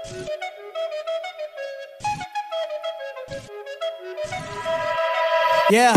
Yeah.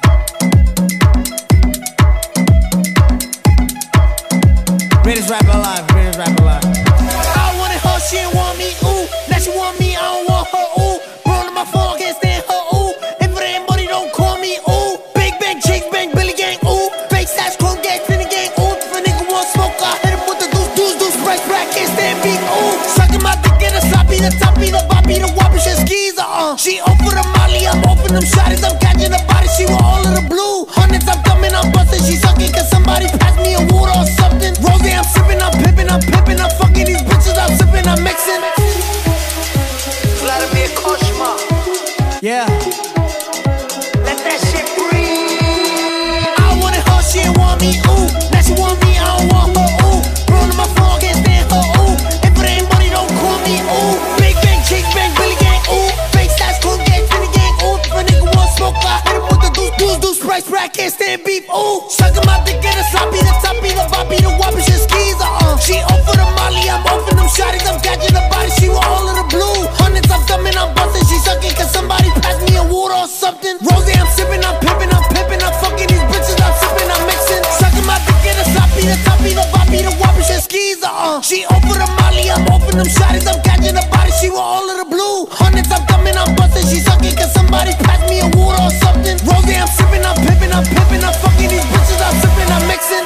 Greatest rapper alive, greatest rapper alive. I wanted her, she didn't want me, ooh. Now she want me, I don't want her, ooh. Bro, to my phone, I can't stand her, ooh. If it ain't money, don't call me, ooh. Big bang, chicks bang, Billy gang, ooh. Fake stash, chrome gang, spinning gang, ooh. If a nigga want smoke, I hit him with the deuce, spread, can't stand beat, ooh. Sucking my dick in the sloppy, the toppy, the boppy, the whoppy, shit skis, She open the molly, I'm open them shotties, I'm catching the body, she want all of the blue. Hundreds, I'm coming, I'm busting, she sucking, cause somebody pass me a water or something. Rose, I'm sipping, I'm pippin', I'm fucking these bitches, I'm sipping, I'm mixing. Vladimir Koshma. Yeah. Let that shit breathe. I wanted her, she didn't want me, ooh. Now she want me, I don't want her, ooh. Bro, to my phone, I can't stand her, ooh. If it ain't money, don't call me, ooh. Big bang, chicks bang, Billy gang, ooh. Fake stash, cool gang, spinning gang, ooh. If a nigga want smoke, I hit him with the deuce, spread, can't stand beef, ooh. Sucking my dick in the sloppy, the toppy, the boppy, the whoppy, shit skis, She open the molly, I'm open them shotties, I'm catching the body, she want all of the blue. Hundreds, I'm coming, I'm busting, she sucking, cause somebody pass me a water or something. Rose, I'm sipping, I'm pippin', I'm fucking these bitches, I'm sipping, I'm mixing. Sucking my dick in the sloppy, the toppy, the boppy, the whoppy, shit skis, She open the molly, I'm open them shotties, I'm catching the body, she want all of the blue. Hundreds, I'm coming, I'm busting, she sucking, cause somebody pass me a water or something. Rose, I'm sipping, I'm pippin', I'm fucking these bitches, I'm sipping, I'm mixing.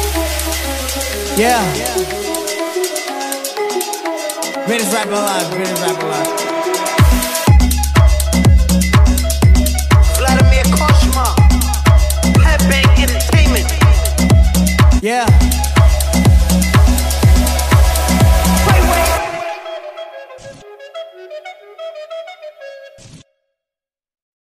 Yeah. Greatest rapper alive, greatest rapper alive. Vladimir Koshma. Headbang Entertainment. Yeah. Wait.